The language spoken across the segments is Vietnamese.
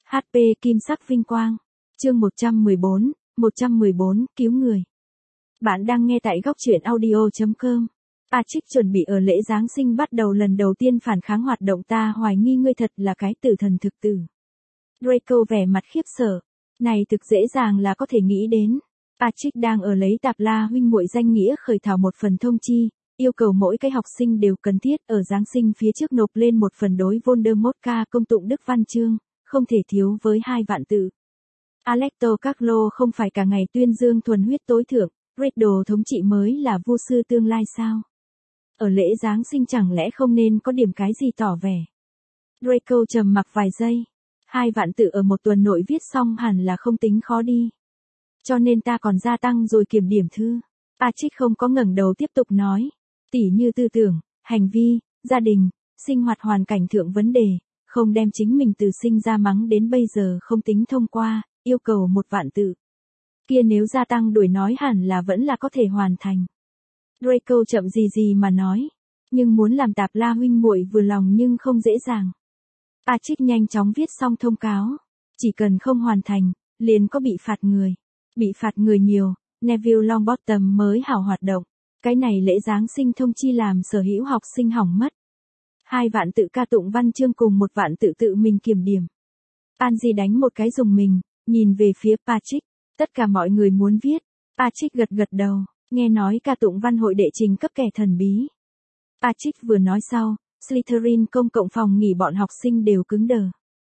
HP Kim sắc vinh quang. Chương 114, cứu người. Bạn đang nghe tại góc truyện audio.com. Patrick chuẩn bị ở lễ Giáng sinh bắt đầu lần đầu tiên phản kháng hoạt động ta hoài nghi ngươi thật là cái tử thần thực tử. Draco vẻ mặt khiếp sợ. Này thực dễ dàng là có thể nghĩ đến. Patrick đang ở lấy Tạp La huynh muội danh nghĩa khởi thảo một phần thông chi, yêu cầu mỗi cái học sinh đều cần thiết ở Giáng sinh phía trước nộp lên một phần đối Voldemort ca công tụng Đức Văn Chương, không thể thiếu với 2 vạn tự. Alecto Carlo không phải cả ngày tuyên dương thuần huyết tối thượng, Riddle thống trị mới là vua sư tương lai sao? Ở lễ Giáng sinh chẳng lẽ không nên có điểm cái gì tỏ vẻ? Draco trầm mặc vài giây. 2 vạn tự ở một tuần nội viết xong hẳn là không tính khó đi. Cho nên ta còn gia tăng rồi kiểm điểm thư. Patrick không có ngẩng đầu tiếp tục nói. Tỉ như tư tưởng, hành vi, gia đình, sinh hoạt hoàn cảnh thượng vấn đề, không đem chính mình từ sinh ra mắng đến bây giờ không tính thông qua, yêu cầu 1 vạn tự. Kia nếu gia tăng đuổi nói hẳn là vẫn là có thể hoàn thành. Draco chậm gì mà nói. Nhưng muốn làm Tạp La huynh muội vừa lòng nhưng không dễ dàng. Patrick nhanh chóng viết xong thông cáo. Chỉ cần không hoàn thành, liền có bị phạt người. Bị phạt người nhiều, Neville Longbottom mới hảo hoạt động. Cái này lễ Giáng sinh thông chi làm sở hữu học sinh hỏng mất. 2 vạn tự ca tụng văn chương cùng 1 vạn tự mình kiểm điểm. Pansy đánh một cái dùng mình, nhìn về phía Patrick. Tất cả mọi người muốn viết. Patrick gật đầu, nghe nói ca tụng văn hội đệ trình cấp kẻ thần bí. Patrick vừa nói sau, Slytherin công cộng phòng nghỉ bọn học sinh đều cứng đờ.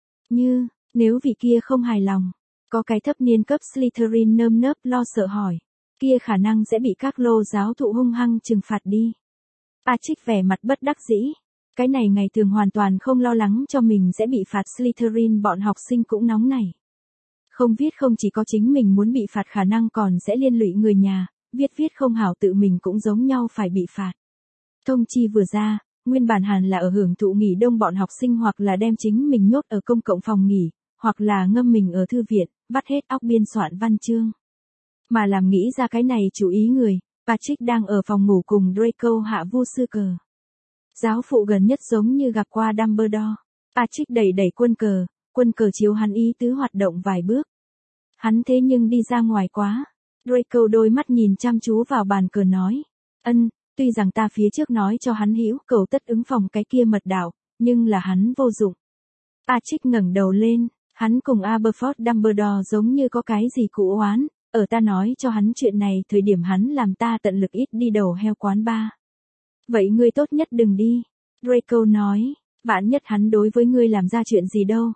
Nếu vị kia không hài lòng, có cái thấp niên cấp Slytherin nơm nớp lo sợ hỏi. Kia khả năng sẽ bị các lô giáo thụ hung hăng trừng phạt đi. Patrick vẻ mặt bất đắc dĩ. Cái này ngày thường hoàn toàn không lo lắng cho mình sẽ bị phạt Slytherin bọn học sinh cũng nóng nảy. Không viết không chỉ có chính mình muốn bị phạt khả năng còn sẽ liên lụy người nhà, viết không hảo tự mình cũng giống nhau phải bị phạt. Thông chi vừa ra, nguyên bản hẳn là ở hưởng thụ nghỉ đông bọn học sinh hoặc là đem chính mình nhốt ở công cộng phòng nghỉ, hoặc là ngâm mình ở thư viện, vắt hết óc biên soạn văn chương. Mà làm nghĩ ra cái này chú ý người, Patrick đang ở phòng ngủ cùng Draco hạ vu sư cờ. Giáo phụ gần nhất giống như gặp qua Dumbledore. Patrick đẩy quân cờ chiếu hắn ý tứ hoạt động vài bước. Hắn thế nhưng đi ra ngoài quá. Draco đôi mắt nhìn chăm chú vào bàn cờ nói. Tuy rằng ta phía trước nói cho hắn hữu cầu tất ứng phòng cái kia mật đạo, nhưng là hắn vô dụng. Patrick ngẩng đầu lên, hắn cùng Aberforth Dumbledore giống như có cái gì cũ oán, ở ta nói cho hắn chuyện này thời điểm hắn làm ta tận lực ít đi đầu heo quán bar. Vậy ngươi tốt nhất đừng đi. Draco nói, vạn nhất hắn đối với ngươi làm ra chuyện gì đâu.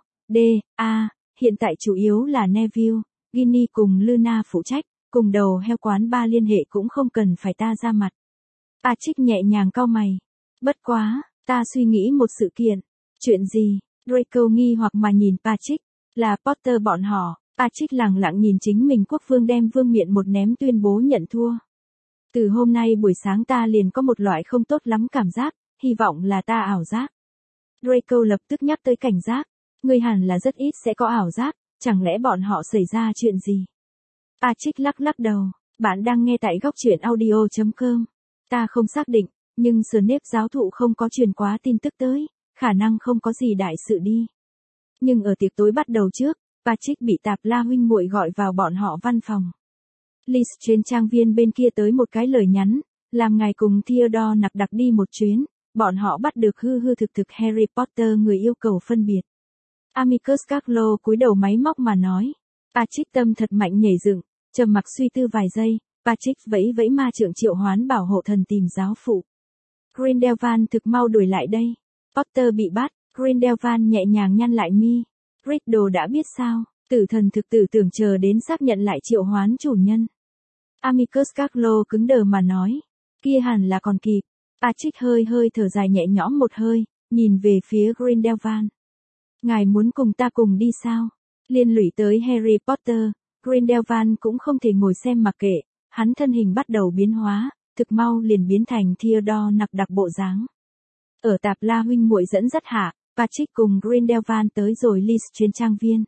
Hiện tại chủ yếu là Neville, Ginny cùng Luna phụ trách, cùng đầu heo quán bar liên hệ cũng không cần phải ta ra mặt. Patrick nhẹ nhàng cau mày. Bất quá, ta suy nghĩ một sự kiện. Chuyện gì? Draco nghi hoặc mà nhìn Patrick. Là Potter bọn họ. Patrick lẳng lặng nhìn chính mình quốc vương đem vương miện một ném tuyên bố nhận thua. Từ hôm nay buổi sáng ta liền có một loại không tốt lắm cảm giác, hy vọng là ta ảo giác. Draco lập tức nhắc tới cảnh giác. Ngươi hẳn là rất ít sẽ có ảo giác, chẳng lẽ bọn họ xảy ra chuyện gì? Patrick lắc đầu. Bạn đang nghe tại góc truyện audio.com. Ta không xác định, nhưng Snape giáo thụ không có truyền quá tin tức tới, khả năng không có gì đại sự đi. Nhưng ở tiệc tối bắt đầu trước, Patrick bị Tạp La huynh muội gọi vào bọn họ văn phòng. Liz trên trang viên bên kia tới một cái lời nhắn, làm ngài cùng Theodore nặc đặc đi một chuyến, bọn họ bắt được hư thực Harry Potter người yêu cầu phân biệt. Amicus Carlo cúi đầu máy móc mà nói. Patrick tâm thật mạnh nhảy dựng, trầm mặc suy tư vài giây, Patrick vẫy ma trượng triệu hoán bảo hộ thần tìm giáo phụ. Grindelwald thực mau đuổi lại đây. Potter bị bắt, Grindelwald nhẹ nhàng nhăn lại mi. Riddle đã biết sao, tử thần thực tử tưởng chờ đến xác nhận lại triệu hoán chủ nhân. Amicus Carlo cứng đờ mà nói. Kia hẳn là còn kịp. Patrick hơi thở dài nhẹ nhõm một hơi, nhìn về phía Grindelwald. Ngài muốn cùng ta cùng đi sao? Liên lụy tới Harry Potter, Grindelwald cũng không thể ngồi xem mặc kệ, hắn thân hình bắt đầu biến hóa, thực mau liền biến thành Theodore nặc đặc bộ dáng. Ở Tạp La huynh muội dẫn dắt hạ, Patrick cùng Grindelwald tới rồi Liz trên trang viên.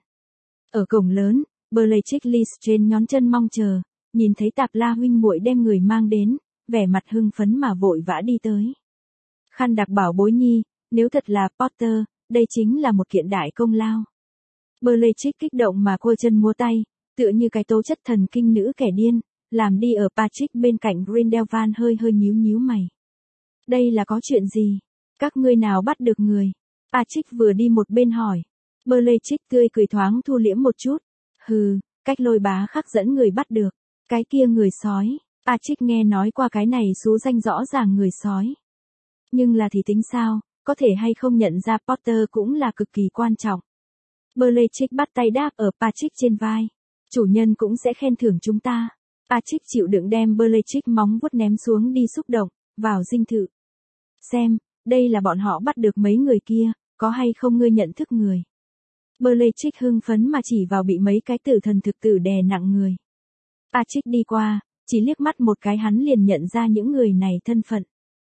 Ở cổng lớn, Bellatrix Liz trên nhón chân mong chờ, nhìn thấy Tạp La huynh muội đem người mang đến, vẻ mặt hưng phấn mà vội vã đi tới. Khăn đặc bảo bối nhi, nếu thật là Potter, đây chính là một kiện đại công lao. Belichick kích động mà cua chân múa tay, tựa như cái tố chất thần kinh nữ kẻ điên, làm đi ở Patrick bên cạnh Grindelwald hơi hơi nhíu nhíu mày. Đây là có chuyện gì? Các ngươi nào bắt được người? Patrick vừa đi một bên hỏi. Belichick tươi cười thoáng thu liễm một chút. Hừ, cách Lôi bá khắc dẫn người bắt được. Cái kia người sói. Patrick nghe nói qua cái này xú danh rõ ràng người sói. Nhưng là thì tính sao, có thể hay không nhận ra Potter cũng là cực kỳ quan trọng. Belichick bắt tay đáp ở Patrick trên vai. Chủ nhân cũng sẽ khen thưởng chúng ta. Patrick chịu đựng đem Belichick móng vuốt ném xuống đi xúc động, vào dinh thự. Xem, đây là bọn họ bắt được mấy người kia, có hay không ngươi nhận thức người. Belichick hưng phấn mà chỉ vào bị mấy cái tử thần thực tử đè nặng người. Patrick đi qua, chỉ liếc mắt một cái hắn liền nhận ra những người này thân phận.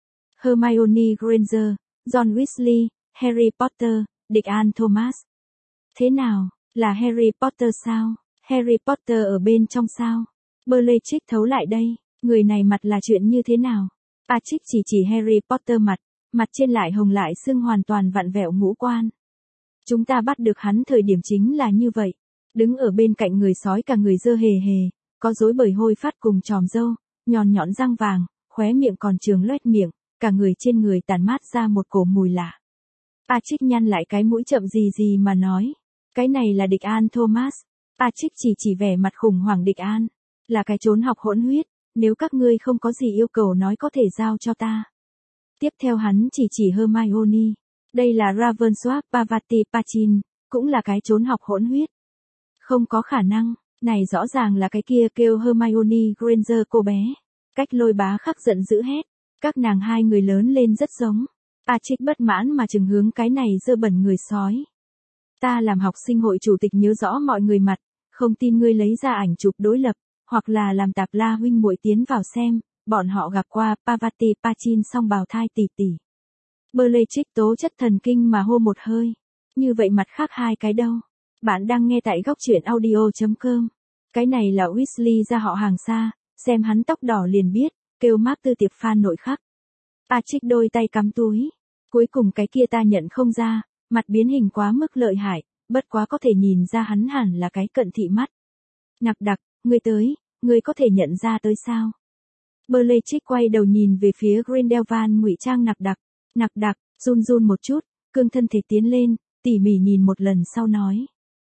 Hermione Granger, John Weasley, Harry Potter, Dean Thomas. Thế nào, là Harry Potter sao? Harry Potter ở bên trong sao? Belichick thấu lại đây, người này mặt là chuyện như thế nào? Patrick chỉ Harry Potter mặt trên lại hồng lại sưng hoàn toàn vặn vẹo ngũ quan. Chúng ta bắt được hắn thời điểm chính là như vậy, đứng ở bên cạnh người sói cả người dơ hề hề, có rối bời hôi phát cùng tròm râu, nhọn nhọn răng vàng, khóe miệng còn trường loét miệng, cả người trên người tản mát ra một cổ mùi lạ. Patrick nhăn lại cái mũi chậm gì mà nói, cái này là Dean Thomas. Patrick chỉ vẻ mặt khủng hoảng Dean, là cái trốn học hỗn huyết, nếu các ngươi không có gì yêu cầu nói có thể giao cho ta. Tiếp theo hắn chỉ Hermione, đây là Ravensworth Pavati Pachin, cũng là cái trốn học hỗn huyết. Không có khả năng, này rõ ràng là cái kia kêu Hermione Granger cô bé. Cách Lôi bá khắc giận dữ hét, các nàng hai người lớn lên rất giống. Patrick bất mãn mà chừng hướng cái này dơ bẩn người sói. Ta làm học sinh hội chủ tịch nhớ rõ mọi người mặt, không tin ngươi lấy ra ảnh chụp đối lập, hoặc là làm tạp la huynh muội tiến vào xem, bọn họ gặp qua Pavati Pachin song bào thai tỷ tỷ. Belichick tố chất thần kinh mà hô một hơi. Như vậy mặt khác hai cái đâu? Bạn đang nghe tại góc truyện audio.com. Cái này là Weasley ra họ hàng xa, xem hắn tóc đỏ liền biết, kêu Mark Tư Tiệp fan nội khắc. Patrick đôi tay cắm túi. Cuối cùng cái kia ta nhận không ra, mặt biến hình quá mức lợi hại, bất quá có thể nhìn ra hắn hẳn là cái cận thị mắt. Nặc đặc, ngươi tới, ngươi có thể nhận ra tới sao? Belichick quay đầu nhìn về phía Grindelwald ngụy trang nặc đặc, run run một chút, cương thân thể tiến lên, tỉ mỉ nhìn một lần sau nói.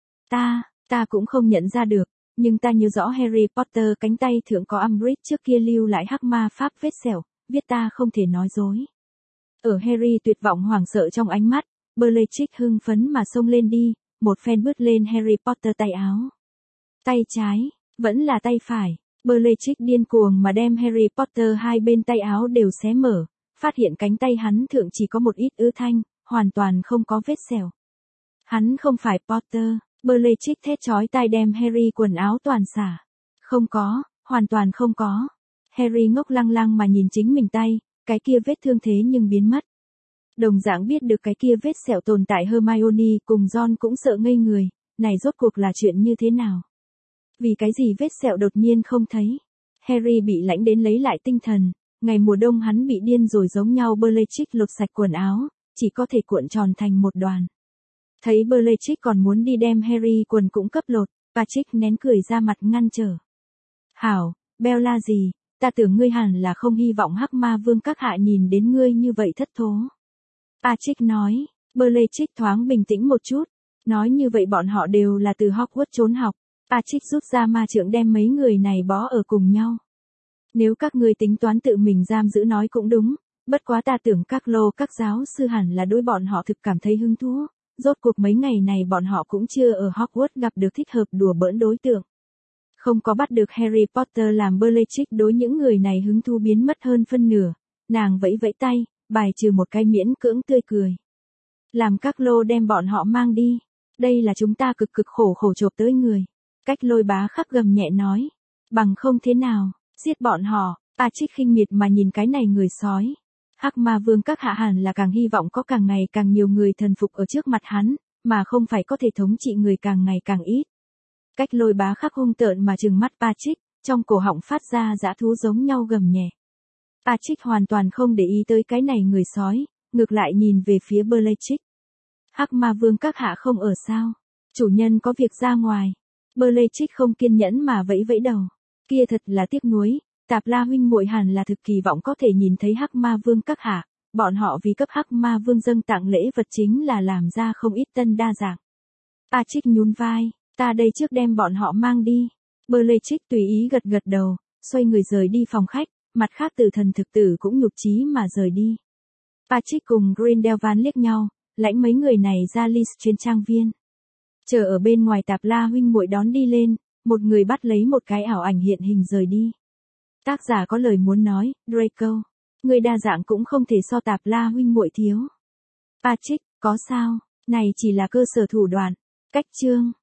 Ta cũng không nhận ra được, nhưng ta nhớ rõ Harry Potter cánh tay thượng có Umbridge trước kia lưu lại hắc ma pháp vết sẹo, viết ta không thể nói dối. Ở Harry tuyệt vọng hoảng sợ trong ánh mắt, Belichick hưng phấn mà xông lên đi, một phen bứt lên Harry Potter tay áo. Tay trái, vẫn là tay phải, Belichick điên cuồng mà đem Harry Potter hai bên tay áo đều xé mở, phát hiện cánh tay hắn thượng chỉ có một ít ứ thanh, hoàn toàn không có vết sẹo. Hắn không phải Potter, Belichick thét chói tai đem Harry quần áo toàn xả. Không có, hoàn toàn không có. Harry ngốc lăng lăng mà nhìn chính mình tay, cái kia vết thương thế nhưng biến mất. Đồng dạng biết được cái kia vết sẹo tồn tại Hermione cùng John cũng sợ ngây người, này rốt cuộc là chuyện như thế nào? Vì cái gì vết sẹo đột nhiên không thấy? Harry bị lãnh đến lấy lại tinh thần, ngày mùa đông hắn bị điên rồi giống nhau. Belichick lột sạch quần áo, chỉ có thể cuộn tròn thành một đoàn. Thấy Belichick còn muốn đi đem Harry quần cũng cấp lột, Patrick nén cười ra mặt ngăn trở. Hảo, Bella gì, ta tưởng ngươi hẳn là không hy vọng hắc ma vương các hạ nhìn đến ngươi như vậy thất thố. Patrick nói, Belichick thoáng bình tĩnh một chút, nói như vậy bọn họ đều là từ Hogwarts trốn học. Patrick rút ra ma trượng đem mấy người này bó ở cùng nhau. Nếu các ngươi tính toán tự mình giam giữ nói cũng đúng, bất quá ta tưởng các giáo sư hẳn là đối bọn họ thực cảm thấy hứng thú. Rốt cuộc mấy ngày này bọn họ cũng chưa ở Hogwarts gặp được thích hợp đùa bỡn đối tượng. Không có bắt được Harry Potter làm Belichick đối những người này hứng thú biến mất hơn phân nửa. Nàng vẫy vẫy tay, bài trừ một cái miễn cưỡng tươi cười. Làm các đem bọn họ mang đi. Đây là chúng ta cực khổ chộp tới người. Cách Lôi bá khắc gầm nhẹ nói. Bằng không thế nào, giết bọn họ. Patrick khinh miệt mà nhìn cái này người sói. Hắc ma vương các hạ hẳn là càng hy vọng có càng ngày càng nhiều người thần phục ở trước mặt hắn, mà không phải có thể thống trị người càng ngày càng ít. Cách Lôi bá khắc hung tợn mà trừng mắt Patrick, trong cổ họng phát ra dã thú giống nhau gầm nhẹ. Patrick hoàn toàn không để ý tới cái này người sói, ngược lại nhìn về phía Belichick. Hắc ma vương các hạ không ở sao? Chủ nhân có việc ra ngoài. Bellatrix không kiên nhẫn mà vẫy vẫy đầu. Kia thật là tiếc nuối, Tạp La huynh muội hẳn là thực kỳ vọng có thể nhìn thấy Hắc Ma Vương các hạ, bọn họ vì cấp Hắc Ma Vương dâng tặng lễ vật chính là làm ra không ít tân đa dạng. Trích nhún vai, ta đây trước đem bọn họ mang đi. Bellatrix tùy ý gật gật đầu, xoay người rời đi phòng khách, mặt khác Tử Thần thực tử cũng nhục chí mà rời đi. Trích cùng Grindelwald liếc nhau, lãnh mấy người này ra Lys trên trang viên. Chờ ở bên ngoài Tạp La huynh muội đón đi lên, một người bắt lấy một cái ảo ảnh hiện hình rời đi. Tác giả có lời muốn nói, Draco, người đa dạng cũng không thể so Tạp La huynh muội thiếu. Trích, có sao, này chỉ là cơ sở thủ đoạn. Cách chương